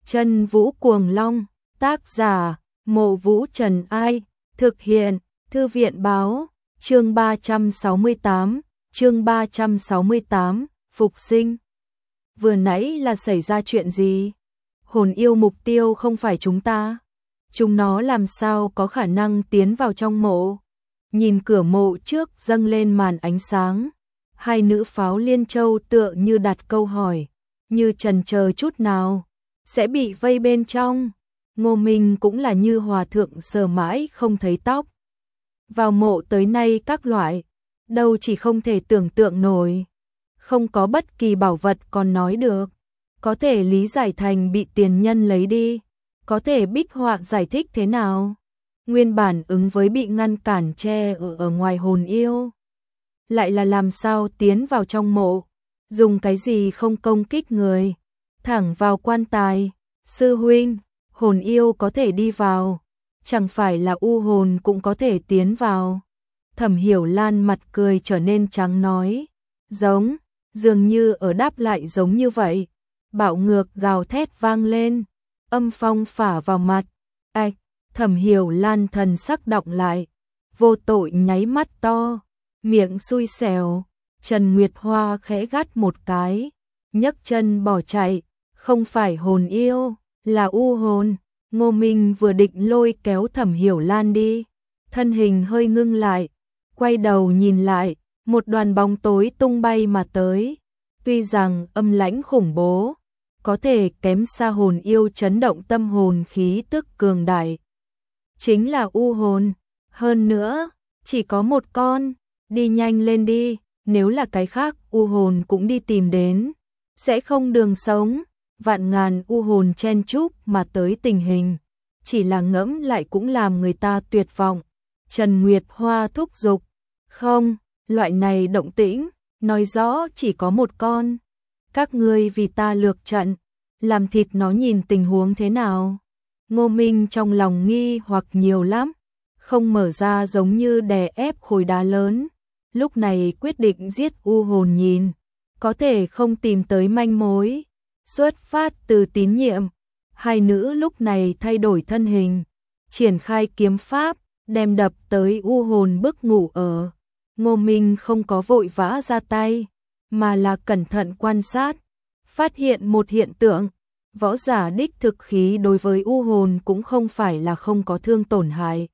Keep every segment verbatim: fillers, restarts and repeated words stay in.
Chân Vũ Cuồng Long, tác giả, Mộ Vũ Trần Ai, thực hiện, Thư viện Báo, chương ba trăm sáu mươi tám, chương ba trăm sáu mươi tám, Phục sinh. Vừa nãy là xảy ra chuyện gì? Hồn yêu mục tiêu không phải chúng ta. Chúng nó làm sao có khả năng tiến vào trong mộ? Nhìn cửa mộ trước dâng lên màn ánh sáng. Hai nữ pháo liên châu tựa như đặt câu hỏi, như chần chờ chút nào sẽ bị vây bên trong. Ngô Minh cũng là như hòa thượng sờ mãi không thấy tóc. Vào mộ tới nay các loại, đâu chỉ không thể tưởng tượng nổi. Không có bất kỳ bảo vật còn nói được. Có thể lý giải thành bị tiền nhân lấy đi. Có thể bích họa giải thích thế nào? Nguyên bản ứng với bị ngăn cản che ở, ở ngoài hồn yêu. Lại là làm sao tiến vào trong mộ? Dùng cái gì không công kích người? Thẳng vào quan tài. Sư huynh, hồn yêu có thể đi vào. Chẳng phải là u hồn cũng có thể tiến vào. Thẩm Hiểu Lan mặt cười trở nên trắng nói. Giống, dường như ở đáp lại giống như vậy. Bạo ngược gào thét vang lên. Âm phong phả vào mặt. Ảch, Thẩm Hiểu Lan thần sắc động lại. Vô tội nháy mắt to. Miệng xui xẻo. Trần Nguyệt Hoa khẽ gắt một cái. Nhấc chân bỏ chạy. Không phải hồn yêu, là u hồn. Ngô Minh vừa định lôi kéo Thẩm Hiểu Lan đi. Thân hình hơi ngưng lại. Quay đầu nhìn lại. Một đoàn bóng tối tung bay mà tới. Tuy rằng âm lãnh khủng bố, có thể kém xa hồn yêu chấn động tâm hồn khí tức cường đại. Chính là u hồn. Hơn nữa, chỉ có một con. Đi nhanh lên đi. Nếu là cái khác u hồn cũng đi tìm đến. Sẽ không đường sống. Vạn ngàn u hồn chen chúc mà tới tình hình. Chỉ là ngẫm lại cũng làm người ta tuyệt vọng. Trần Nguyệt Hoa thúc giục. Không, loại này động tĩnh, nói rõ chỉ có một con. Các ngươi vì ta lược trận, làm thịt nó nhìn tình huống thế nào. Ngô Minh trong lòng nghi hoặc nhiều lắm. Không mở ra giống như đè ép khối đá lớn. Lúc này quyết định giết u hồn nhìn. Có thể không tìm tới manh mối. Xuất phát từ tín nhiệm. Hai nữ lúc này thay đổi thân hình. Triển khai kiếm pháp. Đem đập tới u hồn bức ngủ ở. Ngô Minh không có vội vã ra tay. Mà là cẩn thận quan sát. Phát hiện một hiện tượng. Võ giả đích thực khí đối với u hồn cũng không phải là không có thương tổn hại.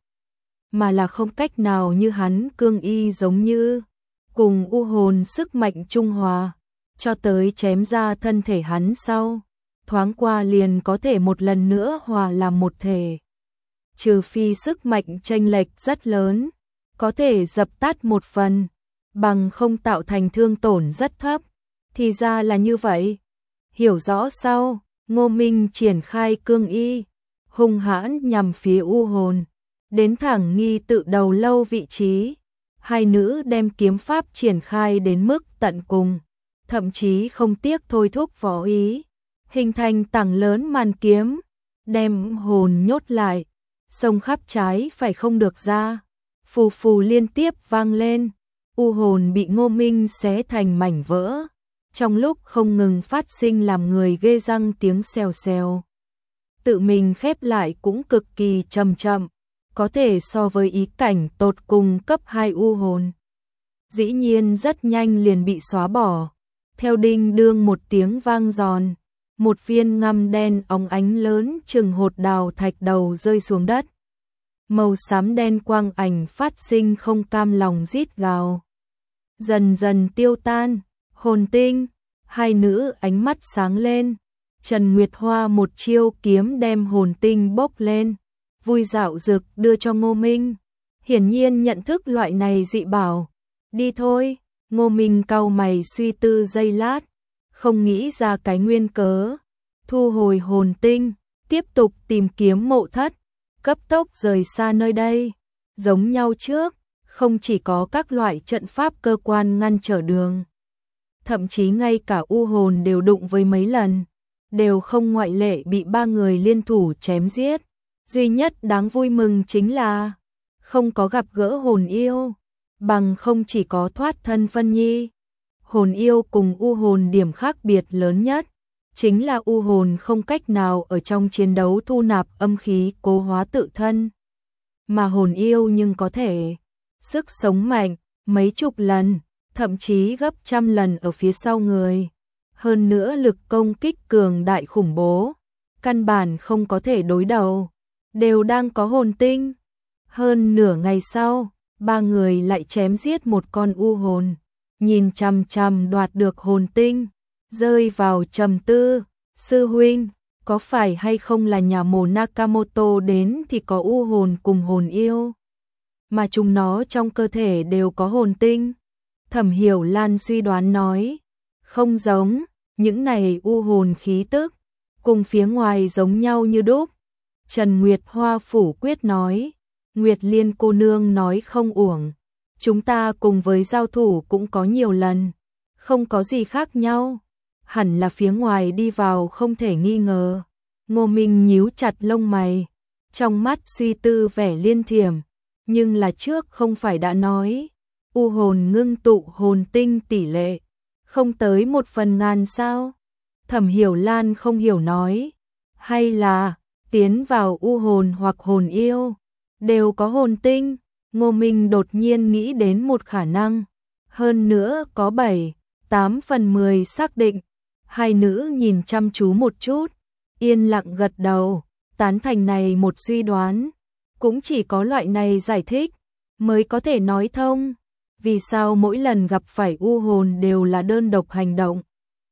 Mà là không cách nào như hắn cương y giống như. Cùng u hồn sức mạnh trung hòa. Cho tới chém ra thân thể hắn sau. Thoáng qua liền có thể một lần nữa hòa làm một thể. Trừ phi sức mạnh chênh lệch rất lớn. Có thể dập tắt một phần. Bằng không tạo thành thương tổn rất thấp. Thì ra là như vậy. Hiểu rõ sau, Ngô Minh triển khai cương y. Hung hãn nhằm phía u hồn. Đến thẳng nghi tự đầu lâu vị trí. Hai nữ đem kiếm pháp triển khai đến mức tận cùng. Thậm chí không tiếc thôi thúc võ ý. Hình thành tảng lớn màn kiếm. Đem hồn nhốt lại. Xông khắp trái phải không được ra. Phù phù liên tiếp vang lên. U hồn bị Ngô Minh xé thành mảnh vỡ. Trong lúc không ngừng phát sinh làm người ghê răng tiếng xèo xèo. Tự mình khép lại cũng cực kỳ chậm chậm. Có thể so với ý cảnh tột cùng cấp hai u hồn. Dĩ nhiên rất nhanh liền bị xóa bỏ. Theo đinh đương một tiếng vang giòn. Một viên ngăm đen óng ánh lớn chừng hột đào thạch đầu rơi xuống đất. Màu xám đen quang ảnh phát sinh không cam lòng rít gào. Dần dần tiêu tan. Hồn tinh. Hai nữ ánh mắt sáng lên. Trần Nguyệt Hoa một chiêu kiếm đem hồn tinh bốc lên. Vui dạo dực đưa cho Ngô Minh. Hiển nhiên nhận thức loại này dị bảo. Đi thôi. Ngô Minh cau mày suy tư giây lát. Không nghĩ ra cái nguyên cớ. Thu hồi hồn tinh. Tiếp tục tìm kiếm mộ thất. Cấp tốc rời xa nơi đây. Giống nhau trước. Không chỉ có các loại trận pháp cơ quan ngăn trở đường. Thậm chí ngay cả u hồn đều đụng với mấy lần. Đều không ngoại lệ bị ba người liên thủ chém giết. Duy nhất đáng vui mừng chính là không có gặp gỡ hồn yêu. Bằng không chỉ có thoát thân Vân Nhi. Hồn yêu cùng u hồn điểm khác biệt lớn nhất. chính là u hồn không cách nào ở trong chiến đấu thu nạp âm khí cố hóa tự thân. Mà hồn yêu nhưng có thể sức sống mạnh, mấy chục lần, thậm chí gấp trăm lần ở phía sau người. Hơn nữa lực công kích cường đại khủng bố, căn bản không có thể đối đầu, đều đang có hồn tinh. Hơn nửa ngày sau, ba người lại chém giết một con u hồn, nhìn chằm chằm đoạt được hồn tinh, rơi vào trầm tư. Sư huynh, có phải hay không là nhà mồ Nakamoto đến thì có u hồn cùng hồn yêu, mà chúng nó trong cơ thể đều có hồn tinh? Thẩm Hiểu Lan suy đoán nói, không giống, những này u hồn khí tức, cùng phía ngoài giống nhau như đúc. Trần Nguyệt Hoa phủ quyết nói, Nguyệt Liên cô nương nói không uổng, chúng ta cùng với giao thủ cũng có nhiều lần, không có gì khác nhau, hẳn là phía ngoài đi vào không thể nghi ngờ. Ngô Minh nhíu chặt lông mày, trong mắt suy tư vẻ liên thiểm, nhưng là trước không phải đã nói, u hồn ngưng tụ hồn tinh tỷ lệ, không tới một phần ngàn sao? Thẩm Hiểu Lan không hiểu nói, hay là tiến vào u hồn hoặc hồn yêu, đều có hồn tinh. Ngô Minh đột nhiên nghĩ đến một khả năng, hơn nữa có bảy, tám phần mười xác định. Hai nữ nhìn chăm chú một chút, yên lặng gật đầu, tán thành này một suy đoán. Cũng chỉ có loại này giải thích, mới có thể nói thông, vì sao mỗi lần gặp phải u hồn đều là đơn độc hành động.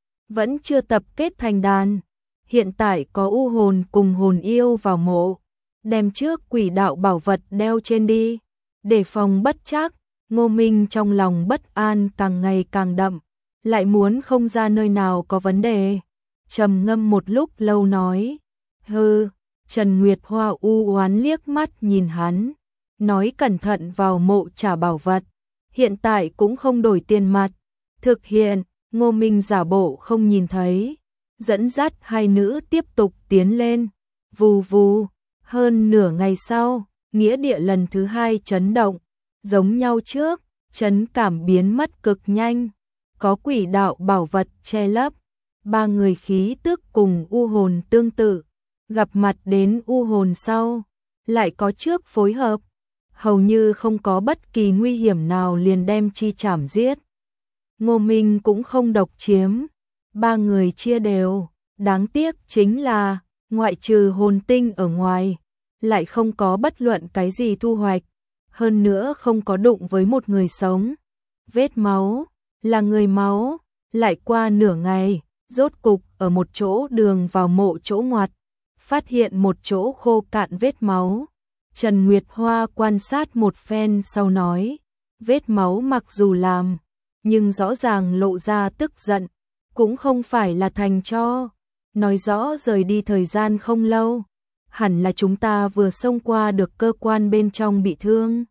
Vẫn chưa tập kết thành đàn, hiện tại có u hồn cùng hồn yêu vào mộ, đem trước quỷ đạo bảo vật đeo trên đi, để phòng bất trắc. Ngô Minh trong lòng bất an càng ngày càng đậm, lại muốn không ra nơi nào có vấn đề. Trầm ngâm một lúc lâu nói, hừ. Trần Nguyệt Hoa u oán liếc mắt nhìn hắn, nói cẩn thận vào mộ trả bảo vật, hiện tại cũng không đổi tiền mặt. Thực hiện. Ngô Minh giả bộ không nhìn thấy, dẫn dắt hai nữ tiếp tục tiến lên. Vù vù. Hơn nửa ngày sau, nghĩa địa lần thứ hai chấn động, giống nhau trước, chấn cảm biến mất cực nhanh, có quỷ đạo bảo vật che lấp. Ba người khí tức cùng u hồn tương tự, gặp mặt đến u hồn sau, lại có trước phối hợp, hầu như không có bất kỳ nguy hiểm nào liền đem chi chảm giết. Ngô Minh cũng không độc chiếm, ba người chia đều, đáng tiếc chính là, ngoại trừ hồn tinh ở ngoài, lại không có bất luận cái gì thu hoạch, hơn nữa không có đụng với một người sống. Vết máu, là người máu, lại qua nửa ngày, rốt cục ở một chỗ đường vào mộ chỗ ngoặt, phát hiện một chỗ khô cạn vết máu. Trần Nguyệt Hoa quan sát một phen sau nói, vết máu mặc dù làm, nhưng rõ ràng lộ ra tức giận, cũng không phải là thành cho, nói rõ rời đi thời gian không lâu, hẳn là chúng ta vừa xông qua được cơ quan bên trong bị thương.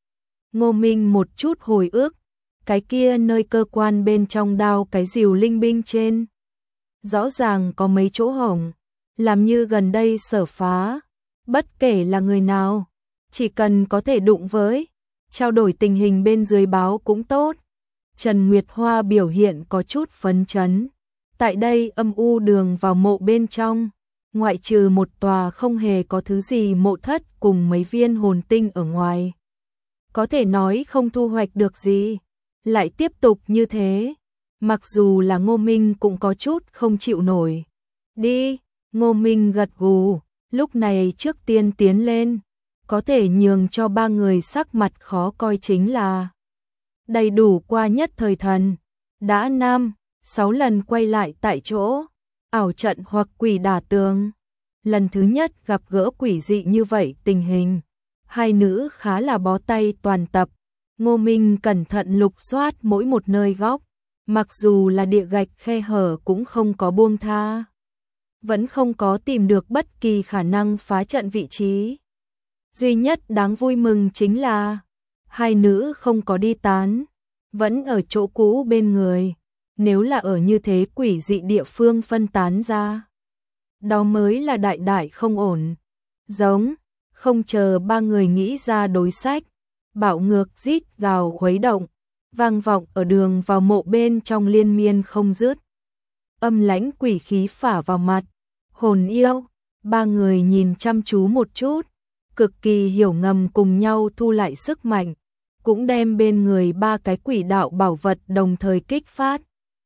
Ngô Minh một chút hồi ức, cái kia nơi cơ quan bên trong đao cái rìu linh binh trên, rõ ràng có mấy chỗ hổng, làm như gần đây sở phá, bất kể là người nào, chỉ cần có thể đụng với, trao đổi tình hình bên dưới báo cũng tốt. Trần Nguyệt Hoa biểu hiện có chút phấn chấn, tại đây âm u đường vào mộ bên trong, ngoại trừ một tòa không hề có thứ gì mộ thất cùng mấy viên hồn tinh ở ngoài, có thể nói không thu hoạch được gì, lại tiếp tục như thế, mặc dù là Ngô Minh cũng có chút không chịu nổi. Đi. Ngô Minh gật gù, lúc này trước tiên tiến lên, có thể nhường cho ba người sắc mặt khó coi chính là đầy đủ qua nhất thời thần, đã năm, sáu lần quay lại tại chỗ, ảo trận hoặc quỷ đả tường. Lần thứ nhất gặp gỡ quỷ dị như vậy tình hình, hai nữ khá là bó tay toàn tập. Ngô Minh cẩn thận lục soát mỗi một nơi góc, mặc dù là địa gạch khe hở cũng không có buông tha, vẫn không có tìm được bất kỳ khả năng phá trận vị trí. Duy nhất đáng vui mừng chính là hai nữ không có đi tán, vẫn ở chỗ cũ bên người. Nếu là ở như thế quỷ dị địa phương phân tán ra, đó mới là đại đại không ổn. Giống, không chờ ba người nghĩ ra đối sách, bạo ngược rít gào khuấy động, vang vọng ở đường vào mộ bên trong liên miên không dứt. âm lãnh quỷ khí phả vào mặt. Hồn yêu, ba người nhìn chăm chú một chút, cực kỳ hiểu ngầm cùng nhau thu lại sức mạnh, cũng đem bên người ba cái quỷ đạo bảo vật đồng thời kích phát.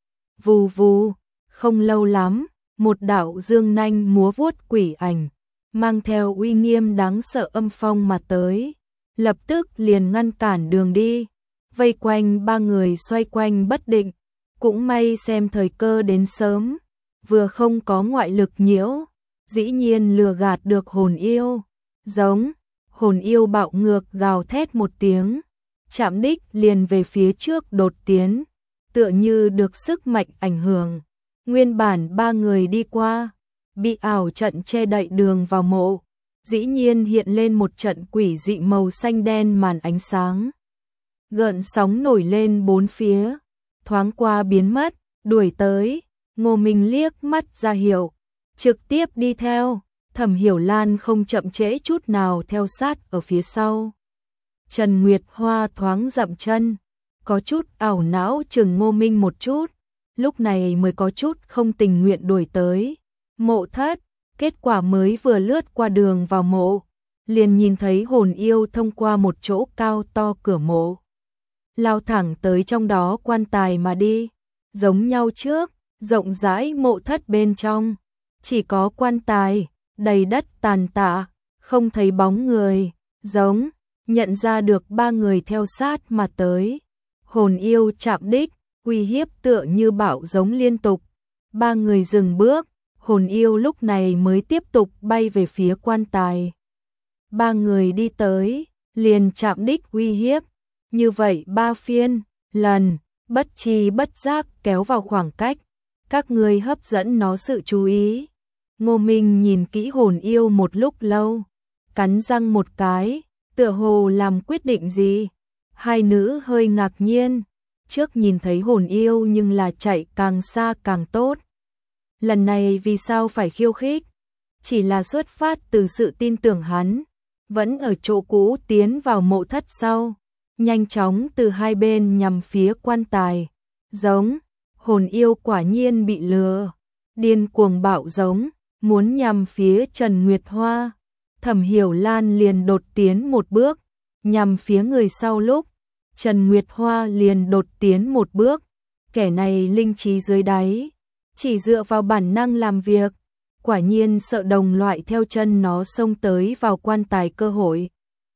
Vù vù, không lâu lắm, một đạo dương nanh múa vuốt quỷ ảnh, mang theo uy nghiêm đáng sợ âm phong mà tới, lập tức liền ngăn cản đường đi, vây quanh ba người xoay quanh bất định, cũng may xem thời cơ đến sớm, vừa không có ngoại lực nhiễu, dĩ nhiên lừa gạt được hồn yêu. Giống, hồn yêu bạo ngược gào thét một tiếng, chạm đích liền về phía trước đột tiến, tựa như được sức mạnh ảnh hưởng. Nguyên bản ba người đi qua, bị ảo trận che đậy đường vào mộ, dĩ nhiên hiện lên một trận quỷ dị màu xanh đen màn ánh sáng. Gợn sóng nổi lên bốn phía, thoáng qua biến mất, đuổi tới, Ngô Minh liếc mắt ra hiệu, trực tiếp đi theo, Thẩm Hiểu Lan không chậm trễ chút nào theo sát ở phía sau. Trần Nguyệt Hoa thoáng dậm chân, có chút ảo não chừng Ngô Minh một chút, lúc này mới có chút không tình nguyện đuổi tới. Mộ thất, kết quả mới vừa lướt qua đường vào mộ, liền nhìn thấy hồn yêu thông qua một chỗ cao to cửa mộ, lao thẳng tới trong đó quan tài mà đi, giống nhau trước, rộng rãi mộ thất bên trong, chỉ có quan tài, đầy đất tàn tạ, không thấy bóng người, giống, nhận ra được ba người theo sát mà tới. Hồn yêu chạm đích, uy hiếp tựa như bão giống liên tục, ba người dừng bước, hồn yêu lúc này mới tiếp tục bay về phía quan tài. Ba người đi tới, liền chạm đích uy hiếp, như vậy ba phiên, lần, bất tri bất giác kéo vào khoảng cách, các người hấp dẫn nó sự chú ý. Ngô Minh nhìn kỹ hồn yêu một lúc lâu, cắn răng một cái, tựa hồ làm quyết định gì. Hai nữ hơi ngạc nhiên, trước nhìn thấy hồn yêu nhưng là chạy càng xa càng tốt. Lần này vì sao phải khiêu khích? Chỉ là xuất phát từ sự tin tưởng hắn, vẫn ở chỗ cũ tiến vào mộ thất sau, nhanh chóng từ hai bên nhằm phía quan tài. Giống, hồn yêu quả nhiên bị lừa, điên cuồng bạo giống, muốn nhằm phía Trần Nguyệt Hoa. Thẩm Hiểu Lan liền đột tiến một bước, nhằm phía người sau lúc, Trần Nguyệt Hoa liền đột tiến một bước, kẻ này linh trí dưới đáy, chỉ dựa vào bản năng làm việc, quả nhiên sợ đồng loại theo chân nó xông tới vào quan tài cơ hội.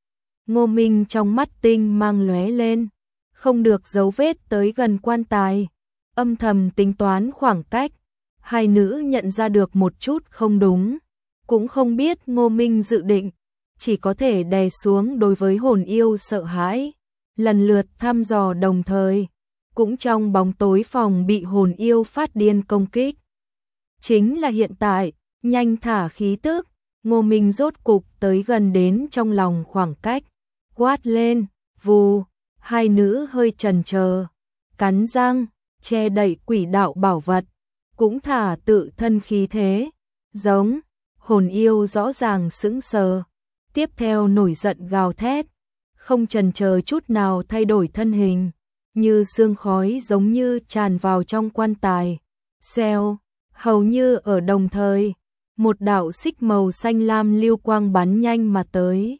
Ngô Minh trong mắt tinh mang lóe lên, không được dấu vết tới gần quan tài, âm thầm tính toán khoảng cách, hai nữ nhận ra được một chút không đúng, cũng không biết Ngô Minh dự định, chỉ có thể đè xuống đối với hồn yêu sợ hãi, lần lượt thăm dò đồng thời, cũng trong bóng tối phòng bị hồn yêu phát điên công kích. Chính là hiện tại, nhanh thả khí tức, Ngô Minh rốt cục tới gần đến trong lòng khoảng cách, quát lên, vù, hai nữ hơi chần chờ, cắn răng, che đậy quỷ đạo bảo vật, cũng thả tự thân khí thế, giống, hồn yêu rõ ràng sững sờ, tiếp theo nổi giận gào thét, không chần chờ chút nào thay đổi thân hình, như sương khói giống như tràn vào trong quan tài. Xèo, hầu như ở đồng thời, một đạo xích màu xanh lam lưu quang bắn nhanh mà tới.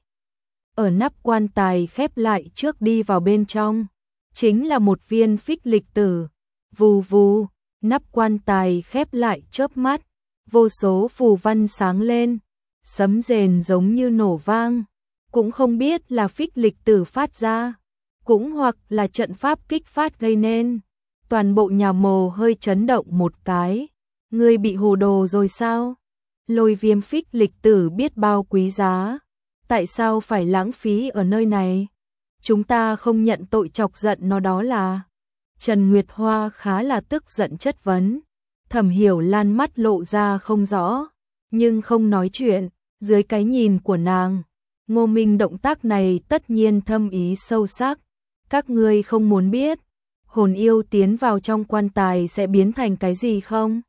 Ở nắp quan tài khép lại trước đi vào bên trong, chính là một viên phích lịch tử. Vù vù, nắp quan tài khép lại chớp mắt, vô số phù văn sáng lên, sấm rền giống như nổ vang, cũng không biết là phích lịch tử phát ra, cũng hoặc là trận pháp kích phát gây nên. Toàn bộ nhà mồ hơi chấn động một cái, ngươi bị hồ đồ rồi sao? Lôi viêm phích lịch tử biết bao quý giá, tại sao phải lãng phí ở nơi này? Chúng ta không nhận tội chọc giận nó đó là. Trần Nguyệt Hoa khá là tức giận chất vấn. Thẩm Hiểu Lan mắt lộ ra không rõ, nhưng không nói chuyện, dưới cái nhìn của nàng, Ngô Minh động tác này tất nhiên thâm ý sâu sắc. Các ngươi không muốn biết, hồn yêu tiến vào trong quan tài sẽ biến thành cái gì không?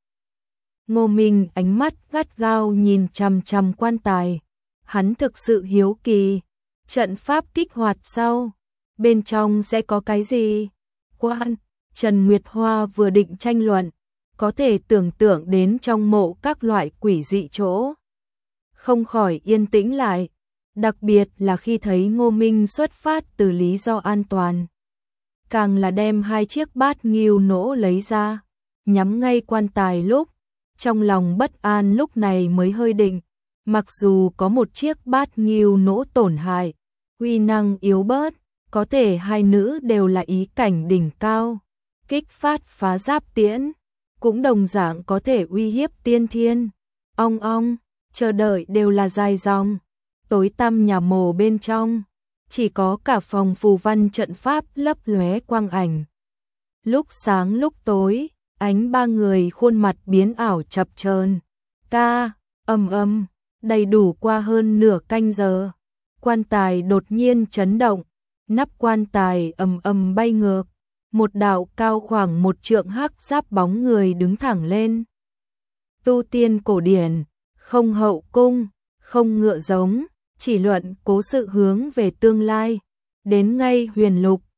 Ngô Minh ánh mắt gắt gao nhìn chằm chằm quan tài, hắn thực sự hiếu kỳ, trận pháp kích hoạt sau, bên trong sẽ có cái gì? Quan, Trần Nguyệt Hoa vừa định tranh luận, có thể tưởng tượng đến trong mộ các loại quỷ dị chỗ. Không khỏi yên tĩnh lại, đặc biệt là khi thấy Ngô Minh xuất phát từ lý do an toàn. Càng là đem hai chiếc bát nghiêu nỗ lấy ra, nhắm ngay quan tài lúc, trong lòng bất an lúc này mới hơi định, mặc dù có một chiếc bát nghiêu nỗ tổn hại, uy năng yếu bớt, có thể hai nữ đều là ý cảnh đỉnh cao, kích phát phá giáp tiễn, cũng đồng dạng có thể uy hiếp tiên thiên. Ong ong, chờ đợi đều là dài dòng, tối tăm nhà mồ bên trong, chỉ có cả phòng phù văn trận pháp lấp lóe quang ảnh. Lúc sáng lúc tối, ánh ba người khuôn mặt biến ảo chập chờn. Ca, ầm ầm, đầy đủ qua hơn nửa canh giờ, quan tài đột nhiên chấn động, nắp quan tài ầm ầm bay ngược, một đạo cao khoảng một trượng hắc giáp bóng người đứng thẳng lên. Tu tiên cổ điển, không hậu cung, không ngựa giống, chỉ luận cố sự hướng về tương lai, đến ngay huyền lục,